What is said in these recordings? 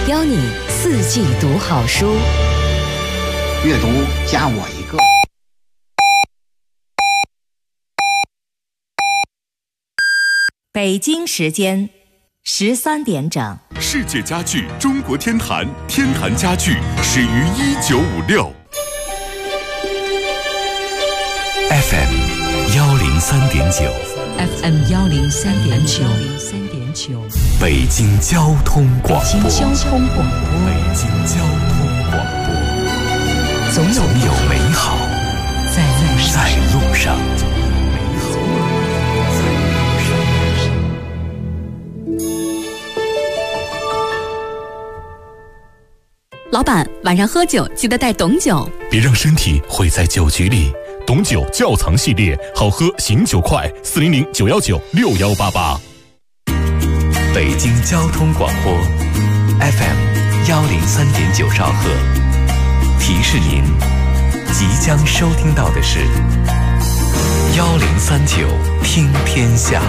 邀你四季读好书， 阅读加我一个。 北京时间13点整。 世界家具中国天坛，天坛家具始于1956。FM 103.9 FM 103.9， 北京交通广播。 北京交通广播， 北京交通广播， 总有美好在路上。 老板，晚上喝酒记得带董酒， 别让身体毁在酒局里。董酒窖藏系列，好喝醒酒快，400-919-6188。北京交通广播 FM 103.9兆赫，提示您即将收听到的是1039听天下。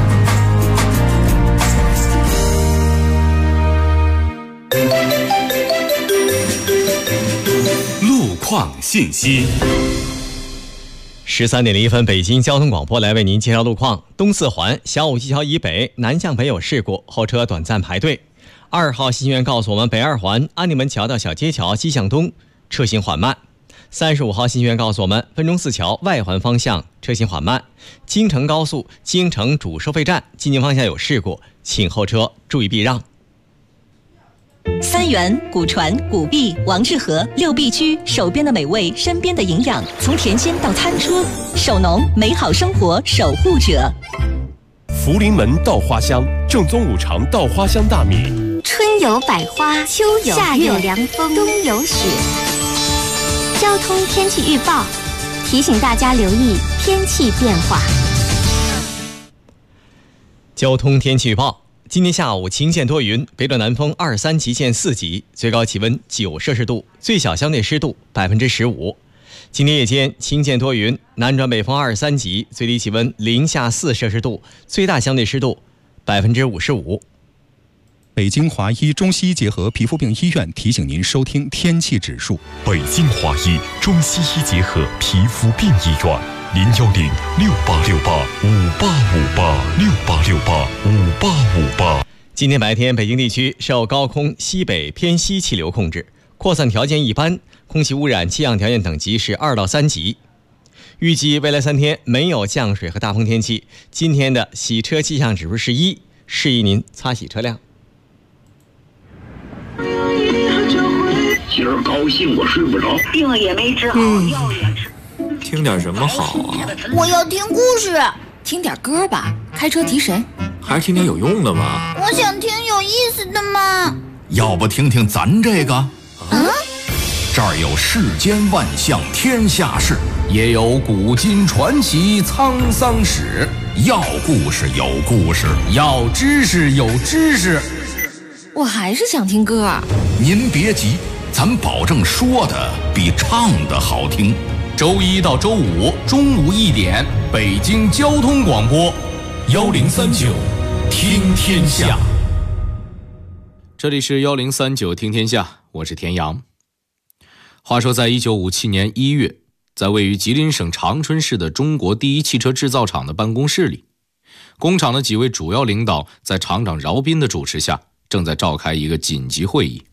路况信息。 13点01分，北京交通广播来为您介绍路况。东四环小武溪桥以北南向北有事故，后车短暂排队。2号信息员告诉我们，北二环安定门桥到小街桥西向东车行缓慢。35号信息员告诉我们，分钟寺桥外环方向车行缓慢。京承高速京承主收费站进京方向有事故，请后车注意避让。 三元、古传、古币、王致和6必居，手边的美味，身边的营养，从甜心到餐车，手农美好生活守护者。 福临门稻花香，正宗五常稻花香大米。 春有百花，秋有夏有凉风，冬有雪。交通天气预报提醒大家留意天气变化。 交通天气预报。今天下午晴间多云，北转南风2、3级见4级，最高气温9摄氏度，最小相对湿度15%。今天夜间晴间多云，南转北风2、3级，最低气温零下4摄氏度，最大相对湿度55%。 北京华医中西医结合皮肤病医院提醒您收听天气指数。 北京华医中西医结合皮肤病医院，010-6868-5858，6868-5858。今天白天，北京地区受高空西北偏西气流控制，扩散条件一般，空气污染气象条件等级是2到3级。预计未来3天没有降水和大风天气。今天的洗车气象指数是1，示意您擦洗车辆。 今儿高兴我睡不着， 病也没治好，药也吃。 听点什么好啊？ 我要听故事。 听点歌吧，开车提神。 还是听点有用的吧。 我想听有意思的嘛。 要不听听咱这个？这儿有世间万象天下事，也有古今传奇沧桑史。要故事有故事，要知识有知识。 我还是想听歌。 您别急，咱保证说的比唱的好听。周一到周五中午1点，北京交通广播1039听天下。 这里是1039听天下，我是田阳。话说在1957年1月，在位于吉林省长春市的中国第一汽车制造厂的办公室里，工厂的几位主要领导在厂长饶斌的主持下，正在召开一个紧急会议。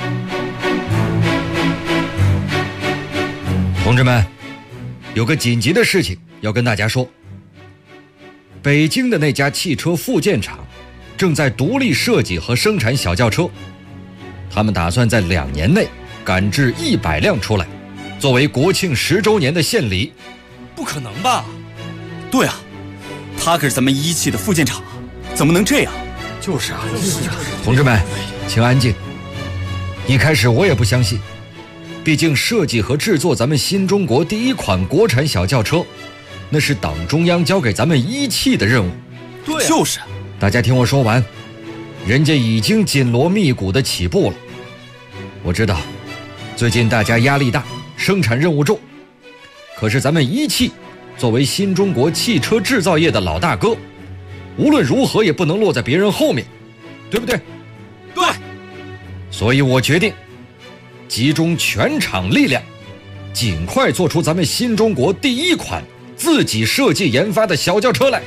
同志们，有个紧急的事情要跟大家说。北京的那家汽车附件厂正在独立设计和生产小轿车，他们打算在2年内赶制100辆出来，作为国庆10周年的献礼。 不可能吧？对啊，他可是咱们一汽的附件厂，怎么能这样？ 就是啊。同志们，请安静。一开始我也不相信，毕竟设计和制作咱们新中国第一款国产小轿车，那是党中央交给咱们一汽的任务。 对啊，就是。 大家听我说完，人家已经紧锣密鼓的起步了。我知道最近大家压力大，生产任务重，可是咱们一汽作为新中国汽车制造业的老大哥，无论如何也不能落在别人后面，对不对？ 对。 所以我决定集中全场力量，尽快做出咱们新中国第一款自己设计研发的小轿车来。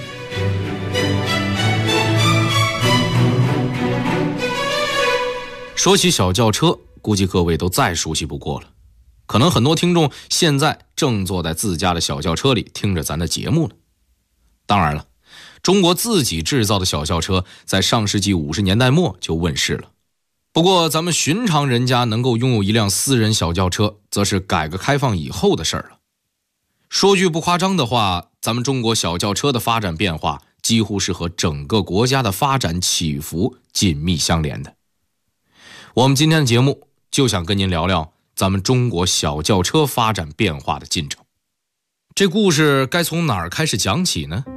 说起小轿车，估计各位都再熟悉不过了。可能很多听众现在正坐在自家的小轿车里听着咱的节目呢。当然了，中国自己制造的小轿车在上世纪50年代末就问世了。不过咱们寻常人家能够拥有一辆私人小轿车，则是改革开放以后的事儿了。说句不夸张的话，咱们中国小轿车的发展变化几乎是和整个国家的发展起伏紧密相连的。我们今天的节目就想跟您聊聊咱们中国小轿车发展变化的进程。这故事该从哪儿开始讲起呢？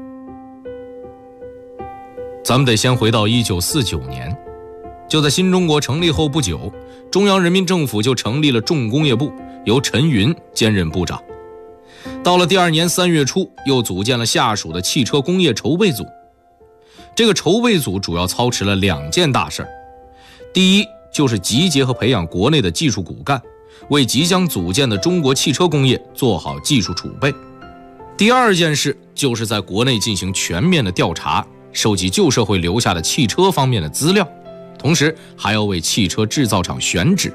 咱们得先回到1949年，就在新中国成立后不久，中央人民政府就成立了重工业部，由陈云兼任部长。到了第2年3月初，又组建了下属的汽车工业筹备组。这个筹备组主要操持了2件大事。第一，就是集结和培养国内的技术骨干，为即将组建的中国汽车工业做好技术储备。第2件事，就是在国内进行全面的调查，收集旧社会留下的汽车方面的资料，同时还要为汽车制造厂选址。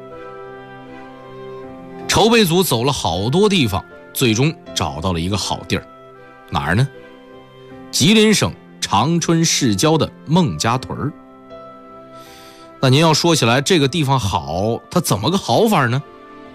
筹备组走了好多地方，最终找到了一个好地儿。哪儿呢？吉林省长春市郊的孟家屯。那您要说起来这个地方好，它怎么个好法呢？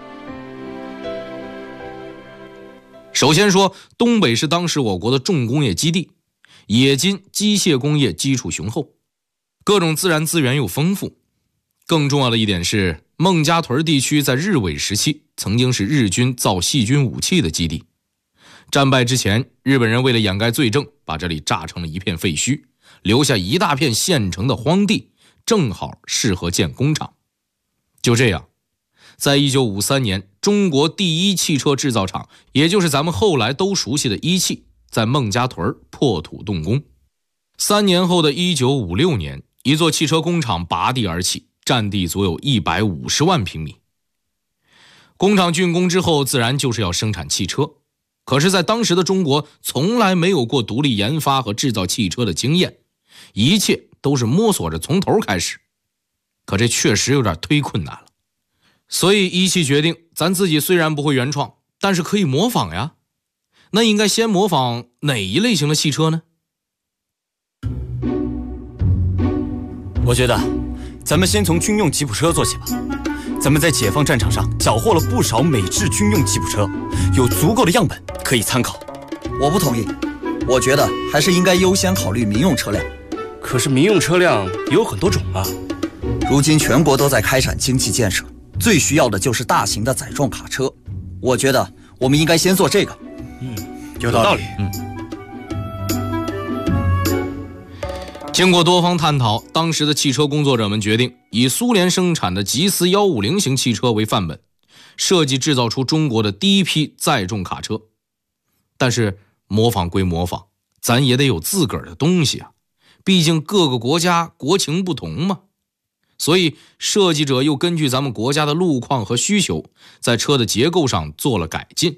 首先说，东北是当时我国的重工业基地，冶金、机械工业基础雄厚，各种自然资源又丰富。更重要的一点是，孟家屯地区在日伪时期曾经是日军造细菌武器的基地。战败之前，日本人为了掩盖罪证，把这里炸成了一片废墟，留下一大片现成的荒地，正好适合建工厂。就这样，在1953年，中国第一汽车制造厂，也就是咱们后来都熟悉的一汽，在孟家屯破土动工。3年后的1956年，一座汽车工厂拔地而起，占地足有150万平米。工厂竣工之后，自然就是要生产汽车。可是在当时的中国，从来没有过独立研发和制造汽车的经验，一切都是摸索着从头开始。可这确实有点忒困难了。所以一汽决定，咱自己虽然不会原创，但是可以模仿呀。那应该先模仿哪一类型的汽车呢？ 我觉得咱们先从军用吉普车做起吧。咱们在解放战场上缴获了不少美制军用吉普车，有足够的样本可以参考。 我不同意，我觉得还是应该优先考虑民用车辆。 可是民用车辆也有很多种啊。 如今全国都在开展经济建设，最需要的就是大型的载重卡车。我觉得我们应该先做这个。 有道理。 经过多方探讨，当时的汽车工作者们决定以苏联生产的吉斯150型汽车为范本，设计制造出中国的第一批载重卡车。但是模仿归模仿，咱也得有自个儿的东西啊，毕竟各个国家国情不同嘛。所以设计者又根据咱们国家的路况和需求，在车的结构上做了改进。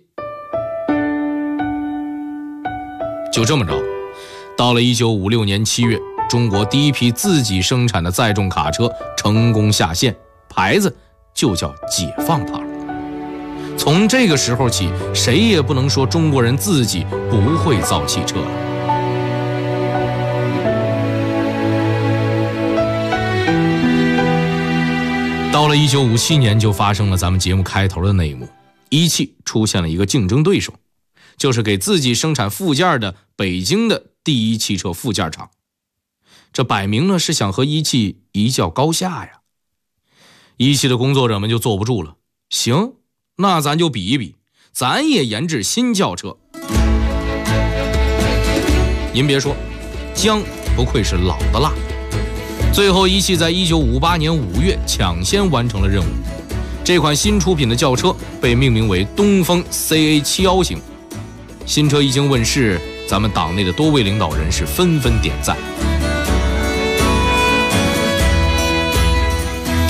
就这么着，到了1956年7月，中国第一批自己生产的载重卡车成功下线，牌子就叫解放牌。从这个时候起，谁也不能说中国人自己不会造汽车了。到了1957年，就发生了咱们节目开头的那一幕，一汽出现了一个竞争对手，就是给自己生产附件的北京的第一汽车附件厂。这摆明了是想和一汽一较高下呀。一汽的工作者们就坐不住了，行，那咱就比一比，咱也研制新轿车。您别说，姜不愧是老的辣。最后一汽在1958年5月抢先完成了任务，这款新出品的轿车被命名为东风 CA71型。新车一经问世，咱们党内的多位领导人士纷纷点赞。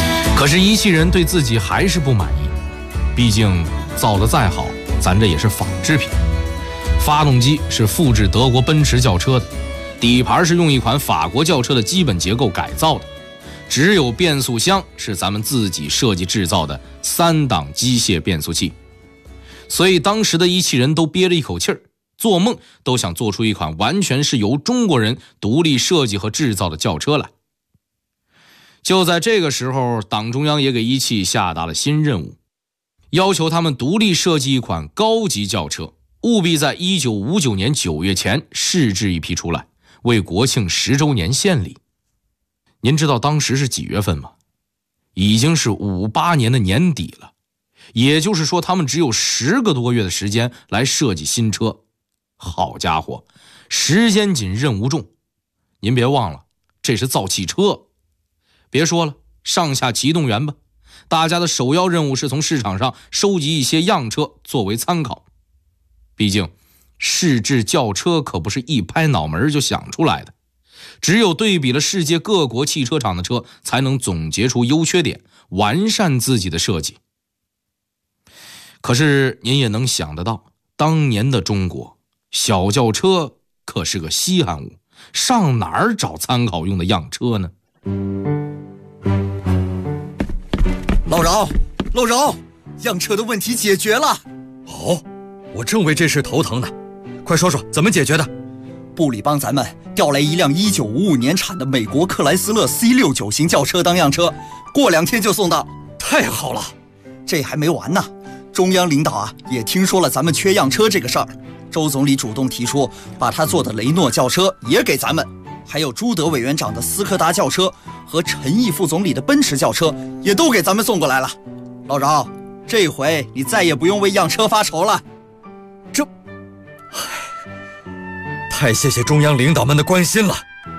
可是仪器人对自己还是不满意，毕竟造得再好，咱这也是仿制品。发动机是复制德国奔驰轿车的，底盘是用一款法国轿车的基本结构改造的，只有变速箱是咱们自己设计制造的3档机械变速器。所以当时的仪器人都憋着一口气儿，做梦都想做出一款完全是由中国人独立设计和制造的轿车来。就在这个时候，党中央也给仪器下达了新任务，要求他们独立设计一款高级轿车，务必在1959年9月前试制一批出来，为国庆10周年献礼。您知道当时是几月份吗？已经是58年的年底了，也就是说他们只有10个多月的时间来设计新车。好家伙，时间紧任务重。您别忘了，这是造汽车。别说了，上下齐动员吧，大家的首要任务是从市场上收集一些样车作为参考。毕竟试制轿车可不是一拍脑门就想出来的，只有对比了世界各国汽车厂的车，才能总结出优缺点，完善自己的设计。可是您也能想得到，当年的中国小轿车可是个稀罕物，上哪儿找参考用的样车呢？ 老饶，样车的问题解决了。 我正为这事头疼呢，快说说怎么解决的。 部里帮咱们调来一辆1955年产的美国克莱斯勒 C69 型轿车当样车，过2天就送到。 太好了！ 这还没完呢，中央领导也听说了咱们缺样车这个事儿，周总理主动提出把他做的雷诺轿车也给咱们，还有朱德委员长的斯柯达轿车和陈毅副总理的奔驰轿车也都给咱们送过来了。老饶，这回你再也不用为样车发愁了。 太谢谢中央领导们的关心了。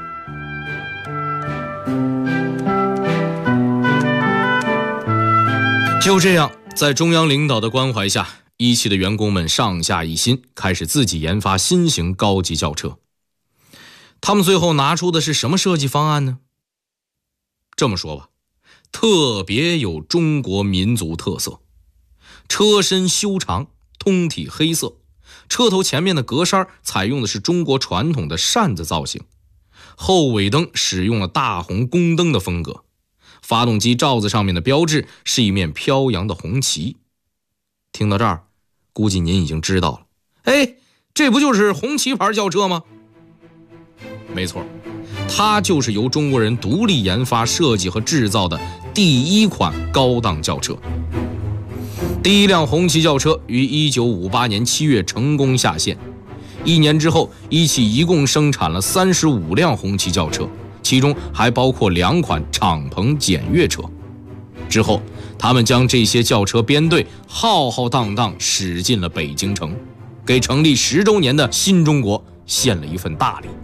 就这样，在中央领导的关怀下，一汽的员工们上下一心，开始自己研发新型高级轿车。他们最后拿出的是什么设计方案呢？这么说吧，特别有中国民族特色。车身修长，通体黑色，车头前面的格栅采用的是中国传统的扇子造型，后尾灯使用了大红宫灯的风格，发动机罩子上面的标志是一面飘扬的红旗。听到这儿，估计您已经知道了，这不就是红旗牌轿车吗？没错，它就是由中国人独立研发设计和制造的第一款高档轿车。第一辆红旗轿车于1958年7月成功下线，1年之后，一汽一共生产了35辆红旗轿车，其中还包括2款敞篷检阅车。之后，他们将这些轿车编队浩浩荡荡驶进了北京城，给成立10周年的新中国献了一份大礼。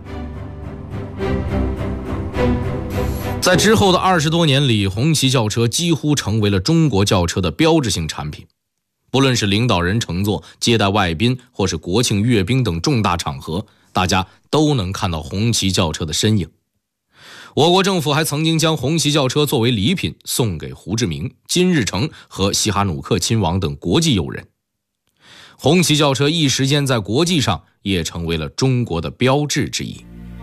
在之后的20多年里，红旗轿车几乎成为了中国轿车的标志性产品。不论是领导人乘坐、接待外宾，或是国庆阅兵等重大场合，大家都能看到红旗轿车的身影。我国政府还曾经将红旗轿车作为礼品送给胡志明、金日成和西哈努克亲王等国际友人。红旗轿车一时间在国际上也成为了中国的标志之一。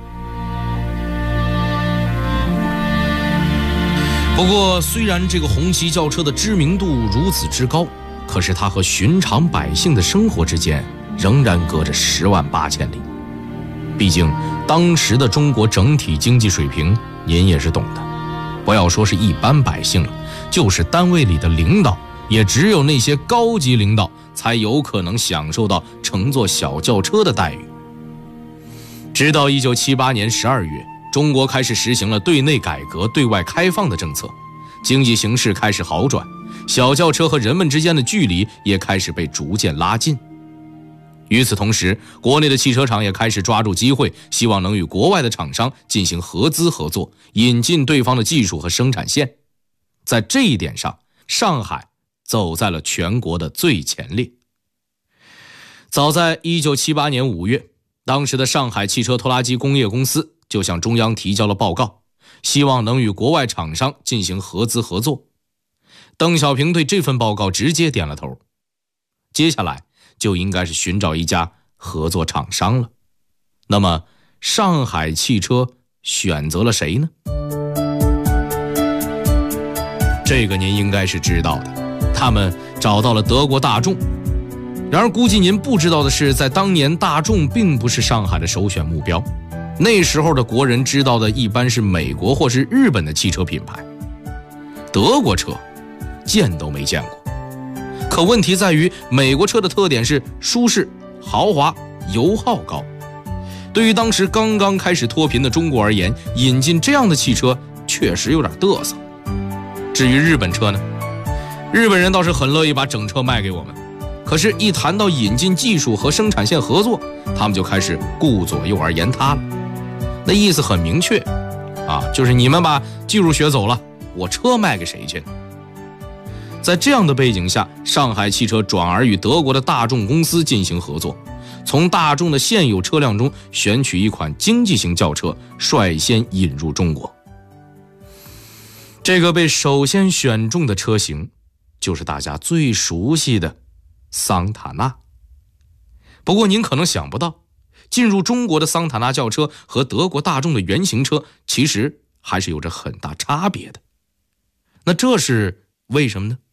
不过，虽然这个红旗轿车的知名度如此之高，可是它和寻常百姓的生活之间仍然隔着10万8千里。毕竟当时的中国整体经济水平您也是懂的，不要说是一般百姓了，就是单位里的领导，也只有那些高级领导才有可能享受到乘坐小轿车的待遇。直到1978年12月，中国开始实行了对内改革、对外开放的政策，经济形势开始好转，小轿车和人们之间的距离也开始被逐渐拉近。与此同时，国内的汽车厂也开始抓住机会，希望能与国外的厂商进行合资合作，引进对方的技术和生产线。在这一点上，上海走在了全国的最前列。早在1978年5月，当时的上海汽车拖拉机工业公司就向中央提交了报告，希望能与国外厂商进行合资合作。 邓小平对这份报告直接点了头。接下来就应该是寻找一家合作厂商了。那么上海汽车选择了谁呢？这个您应该是知道的，他们找到了德国大众。然而估计您不知道的是，在当年大众并不是上海的首选目标，那时候的国人知道的一般是美国或是日本的汽车品牌，德国车见都没见过。可问题在于，美国车的特点是舒适、豪华、油耗高。对于当时刚刚开始脱贫的中国而言，引进这样的汽车确实有点嘚瑟。至于日本车呢，日本人倒是很乐意把整车卖给我们，可是一谈到引进技术和生产线合作，他们就开始顾左右而言他了。那意思很明确就是你们把技术学走了，我车卖给谁去呢？在这样的背景下，上海汽车转而与德国的大众公司进行合作，从大众的现有车辆中选取一款经济型轿车，率先引入中国。这个被首先选中的车型就是大家最熟悉的桑塔纳。不过您可能想不到，进入中国的桑塔纳轿车和德国大众的原型车其实还是有着很大差别的。那这是为什么呢？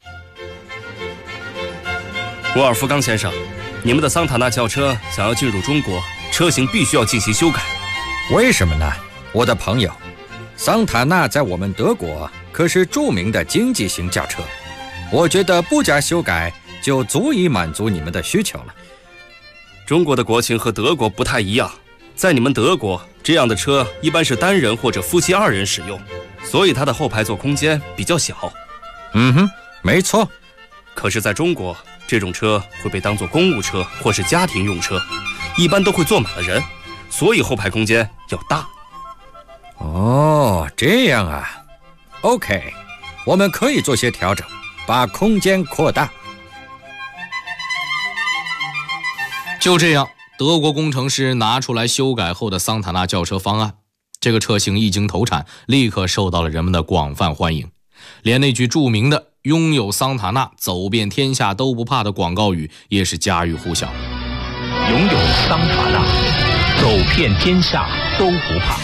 沃尔夫冈先生，你们的桑塔纳轿车想要进入中国，车型必须要进行修改。 为什么呢，我的朋友？桑塔纳在我们德国可是著名的经济型轿车，我觉得不加修改就足以满足你们的需求了。 中国的国情和德国不太一样，在你们德国，这样的车一般是单人或者夫妻2人使用，所以它的后排座空间比较小。 没错。 可是在中国，这种车会被当作公务车或是家庭用车，一般都会坐满了人，所以后排空间要大。 哦，这样啊。OK， 我们可以做些调整，把空间扩大。 就这样，德国工程师拿出来修改后的桑塔纳轿车方案。这个车型一经投产，立刻受到了人们的广泛欢迎，连那句著名的拥有桑塔纳走遍天下都不怕的广告语也是家喻户晓。 拥有桑塔纳，走遍天下都不怕。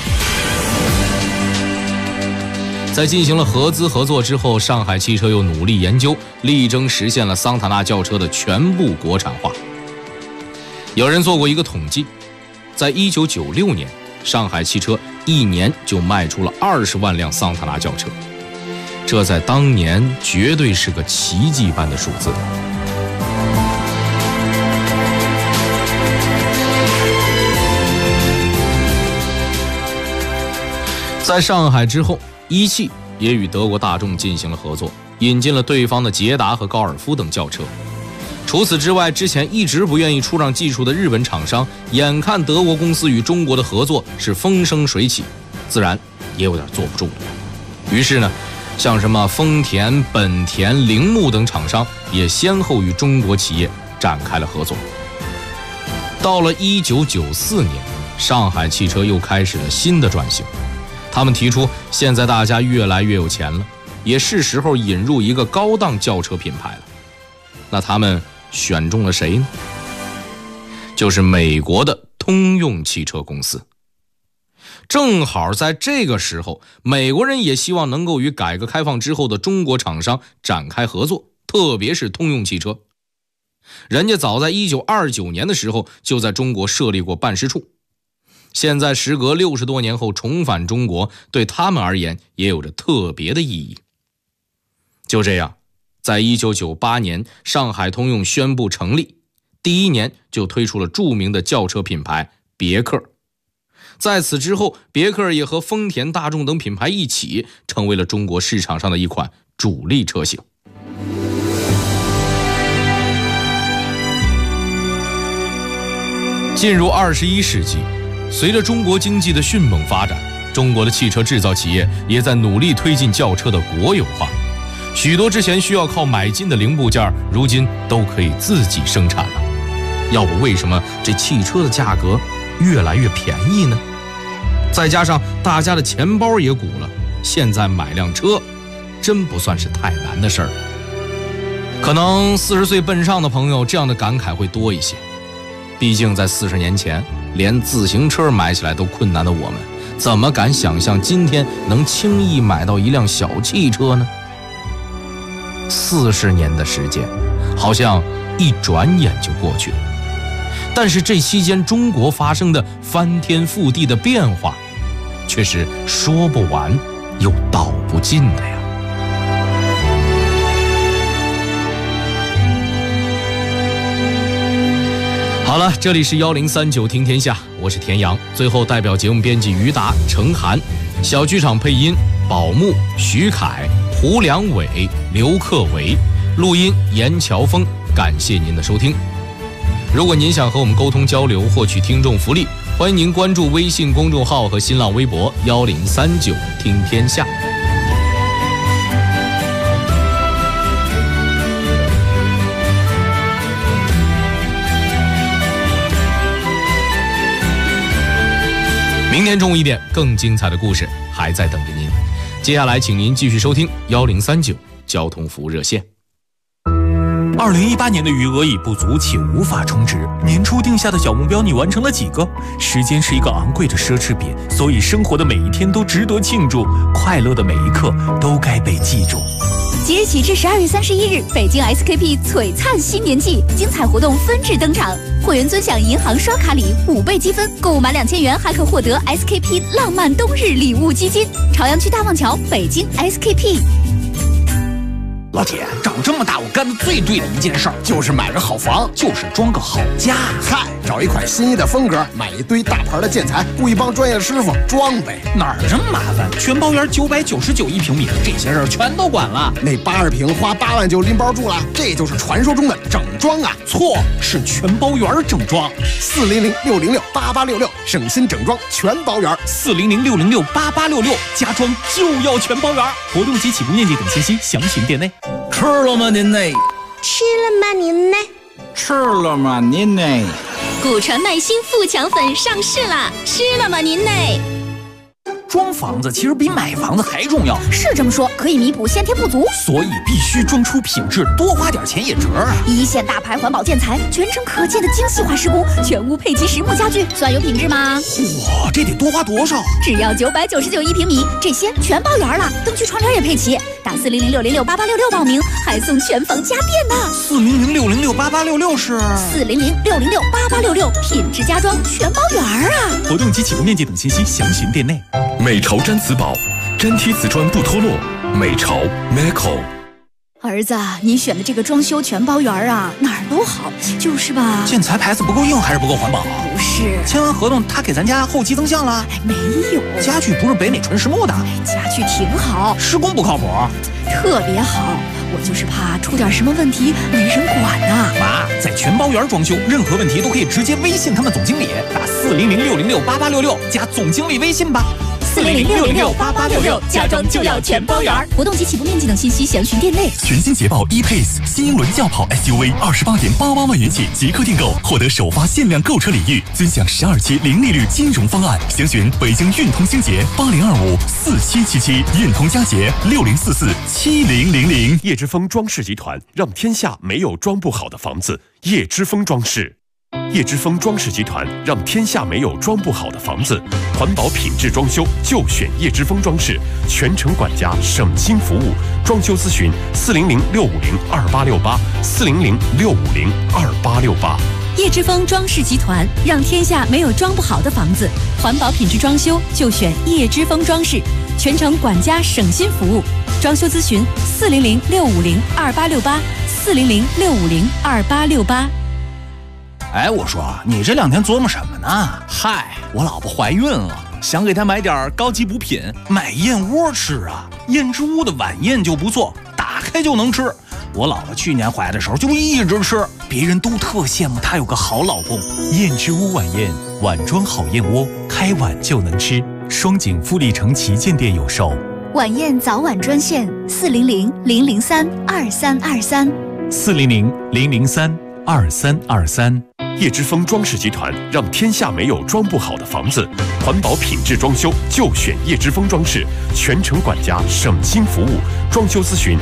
在进行了合资合作之后，上海汽车又努力研究，力争实现了桑塔纳轿车的全部国产化。有人做过一个统计，在1996年，上海汽车一年就卖出了20万辆桑塔纳轿车，这在当年绝对是个奇迹般的数字。在上海之后，一汽也与德国大众进行了合作，引进了对方的捷达和高尔夫等轿车。除此之外，之前一直不愿意出让技术的日本厂商，眼看德国公司与中国的合作是风生水起，自然也有点坐不住了。于是呢，像什么丰田、本田、铃木等厂商也先后与中国企业展开了合作。到了1994年，上海汽车又开始了新的转型。他们提出，现在大家越来越有钱了，也是时候引入一个高档轿车品牌了。那他们选中了谁呢？就是美国的通用汽车公司。正好在这个时候，美国人也希望能够与改革开放之后的中国厂商展开合作，特别是通用汽车。人家早在1929年的时候就在中国设立过办事处，现在时隔60多年后重返中国，对他们而言也有着特别的意义。就这样，在1998年，上海通用宣布成立，第一年就推出了著名的轿车品牌别克。在此之后，别克也和丰田、大众等品牌一起，成为了中国市场上的一款主力车型。进入21世纪，随着中国经济的迅猛发展，中国的汽车制造企业也在努力推进轿车的国有化。许多之前需要靠买进的零部件，如今都可以自己生产了。要不为什么这汽车的价格越来越便宜呢？再加上大家的钱包也鼓了，现在买辆车真不算是太难的事儿。可能40岁奔上的朋友这样的感慨会多一些，毕竟在40年前连自行车买起来都困难的我们，怎么敢想象今天能轻易买到一辆小汽车呢？40年的时间好像一转眼就过去了，但是这期间中国发生的翻天覆地的变化却是说不完又道不尽的呀。好了，这里是1039听天下，我是田阳。最后代表节目编辑于达、程涵，小剧场配音宝木、徐凯、胡良伟、刘克维，录音严乔峰。感谢您的收听。如果您想和我们沟通交流，获取听众福利，欢迎您关注微信公众号和新浪微博1039听天下。明天中午1点，更精彩的故事还在等着您。接下来，请您继续收听1039交通服务热线。 2018年的余额已不足，且无法充值。年初定下的小目标，你完成了几个？时间是一个昂贵的奢侈品，所以生活的每一天都值得庆祝，快乐的每一刻都该被记住。 即日起至12月31日，北京 SKP 璀璨新年季精彩活动纷至登场，会员尊享银行刷卡礼5倍积分，购物满2000元还可获得 SKP 浪漫冬日礼物基金。朝阳区大望桥，北京 SKP。 老铁，长这么大我干的最对的一件事儿就是买个好房，就是装个好家。 嗨，找一款心仪的风格，买一堆大牌的建材，雇一帮专业的师傅装呗。 哪儿这么麻烦？全包圆999一平米，这些事儿全都管了。 那80平花8万就拎包住了，这就是传说中的整装啊！ 错，是全包圆整装。 400-606-8866，省心整装全包圆。 400-606-8866，家装就要全包圆。活动及起步面积等信息详询店内。 吃了吗您呢？ 吃了吗您呢？ 吃了吗您呢？ 古传耐心富强粉上市啦！吃了吗您呢？ 装房子其实比买房子还重要， 是这么说，可以弥补先天不足， 所以必须装出品质，多花点钱也值啊！ 一线大牌环保建材，全程可见的精细化施工，全屋配齐实木家具，算有品质吗？ 嚯，这得多花多少？ 只要999一平米，这些全包圆了，灯具窗帘也配齐。打400-606-8866报名，还送全房家电呢。 400-606-8866是 400-606-8866，品质家装全包圆啊！ 活动及起步面积等信息详询店内。 美潮毡瓷宝，粘贴瓷砖不脱落。美潮 Meco。 儿子，你选的这个装修全包圆啊，哪儿都好，就是吧？ 建材牌子不够硬还是不够环保？ 不是， 签完合同他给咱家后期增项了？ 没有， 家具不是北美纯实木的。 家具挺好， 施工不靠谱， 特别好。我就是怕出点什么问题没人管呢。 妈，在全包圆装修，任何问题都可以直接微信他们总经理，打400-606-8866加总经理微信吧。 400-606-8866，家装就要全包圆。活动及起步面积等信息详询店内。 全新捷豹 E-Pace 新英伦轿跑 SUV28.88万元起即刻订购，获得首发限量购车礼遇，尊享12期零利率金融方案。详询北京运通星捷80254777，运通佳捷60447000。 叶之峰装饰集团，让天下没有装不好的房子。叶之峰装饰。叶之峰装饰集团，让天下没有装不好的房子。环保品质装修就选叶之峰装饰，全程管家，省心服务。装修咨询400-650-2868，400-650-2868。 叶之峰装饰集团，让天下没有装不好的房子。环保品质装修就选叶之峰装饰，全程管家，省心服务。装修咨询400-650-2868，400-650-2868。 哎，我说你这2天琢磨什么呢？ 嗨，我老婆怀孕了，想给她买点高级补品，买燕窝吃啊。燕之屋的晚宴就不错，打开就能吃。我老婆去年怀的时候就一直吃，别人都特羡慕她有个好老公。燕之屋晚宴，碗装好燕窝，开碗就能吃。双井富力城旗舰店有售。 晚宴早晚专线400-003-2323， 400-003-2323。 2323。 叶之峰装饰集团，让天下没有装不好的房子。环保品质装修就选叶之峰装饰，全程管家，省心服务。装修咨询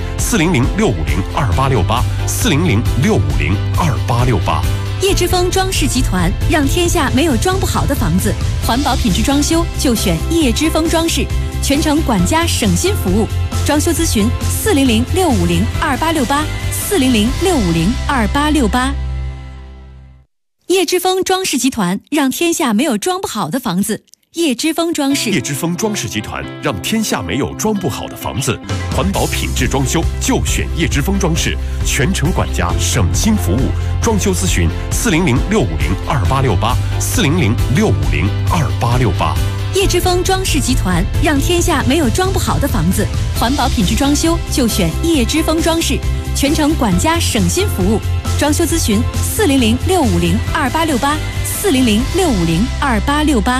400-650-2868，400-650-2868。 叶之峰装饰集团，让天下没有装不好的房子。环保品质装修就选叶之峰装饰，全程管家，省心服务。装修咨询400-650-2868，400-650-2868。叶之峰装饰集团，让天下没有装不好的房子。叶之峰装饰， 叶之峰装饰集团，让天下没有装不好的房子。环保品质装修就选叶之峰装饰，全程管家，省心服务。装修咨询400-650-2868，400-650-2868。 叶之峰装饰集团，让天下没有装不好的房子。环保品质装修就选叶之峰装饰，全程管家，省心服务。装修咨询400-650-2868，400-650-2868。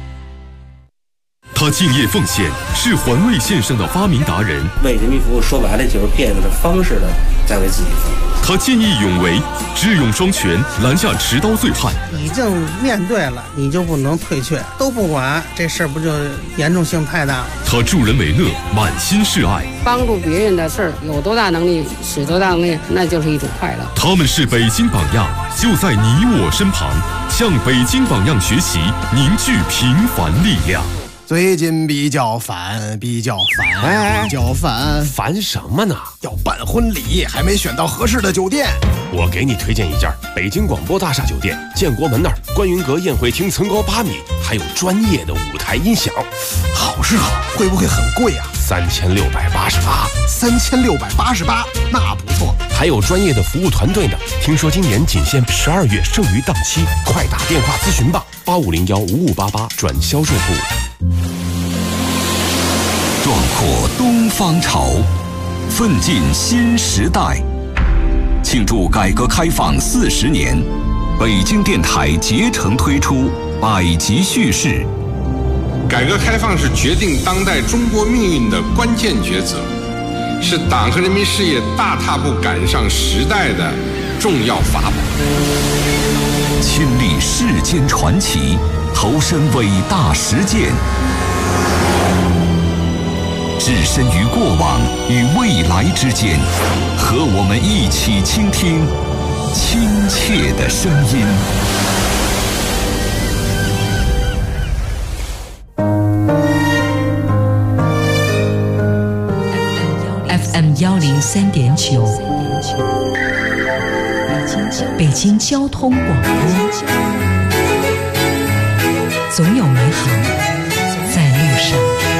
他敬业奉献，是环卫线上的发明达人。 为人民服务，说白了就是变着方式的在为自己服务。 他见义勇为，智勇双全，拦下持刀醉汉。 已经面对了，你就不能退却，都不管，这事儿不就严重性太大了？ 他助人为乐，满心是爱。 帮助别人的事儿，有多大能力使多大能力，那就是一种快乐。 他们是北京榜样，就在你我身旁，向北京榜样学习，凝聚平凡力量。 最近比较烦， 烦什么呢？ 要办婚礼，还没选到合适的酒店。 我给你推荐一家北京广播大厦酒店，建国门那儿，观云阁宴会厅层高8米，还有专业的舞台音响。 好是好，会不会很贵啊 ？3688， 那不错。 还有专业的服务团队呢。听说今年仅限12月剩余档期，快打电话咨询吧，8501-5588转销售部。 壮阔东方潮，奋进新时代。庆祝改革开放40年，北京电台竭诚推出百集叙事。 改革开放是决定当代中国命运的关键抉择，是党和人民事业大踏步赶上时代的重要法宝。 亲历世间传奇，投身伟大实践，置身于过往与未来之间，和我们一起倾听亲切的声音。 FM 103.9，北京交通广播，总有美好在路上。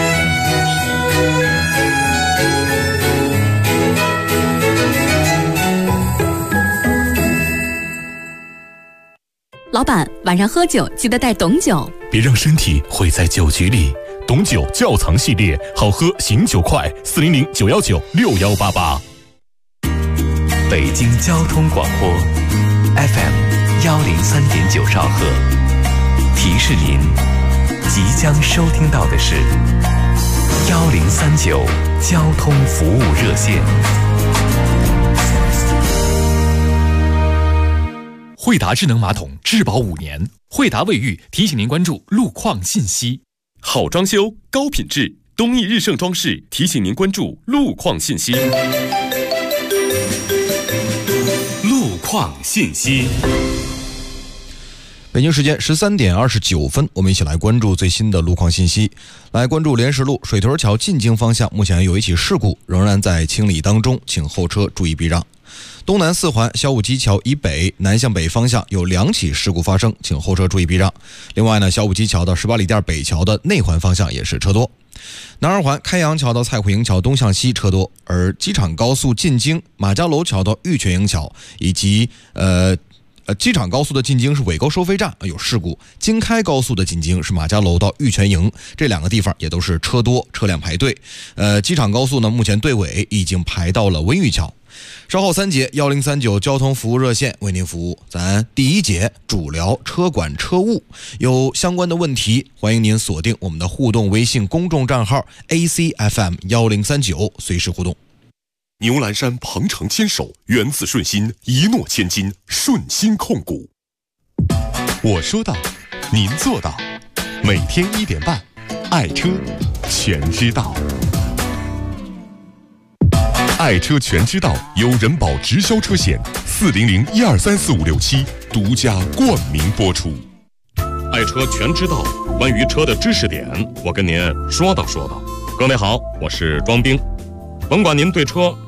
老板，晚上喝酒记得带董酒， 别让身体毁在酒局里。董酒窖藏系列，好喝醒酒快，400-919-6188。北京交通广播 FM 103.9兆赫，提示您即将收听到的是1039交通服务热线。 惠达智能马桶质保5年，惠达卫浴提醒您关注路况信息。 好装修，高品质，东义日盛装饰提醒您关注路况信息。路况信息。 北京时间13点29分，我们一起来关注最新的路况信息。来关注莲石路水屯桥进京方向，目前有一起事故仍然在清理当中，请后车注意避让。东南四环小武基桥以北南向北方向有2起事故发生，请后车注意避让。另外呢，小武基桥到18里店北桥的内环方向也是车多。南二环开阳桥到蔡虎营桥东向西车多，而机场高速进京马家楼桥到玉泉营桥以及机场高速的进京是尾沟收费站有事故，京开高速的进京是马家楼到玉泉营，这2个地方也都是车多，车辆排队。机场高速呢，目前队尾已经排到了温榆桥。稍后3节1039交通服务热线为您服务。咱第1节主聊车管车务，有相关的问题，欢迎您锁定我们的互动微信公众账号 ACFM 1039，随时互动。 牛栏山鹏程牵手，源自顺心，一诺千金，顺心控股。我说到，您做到。每天1点半，爱车全知道。爱车全知道由人保直销车险40012345567独家冠名播出。爱车全知道，关于车的知识点，我跟您说道说道。各位好，我是庄兵，甭管您对车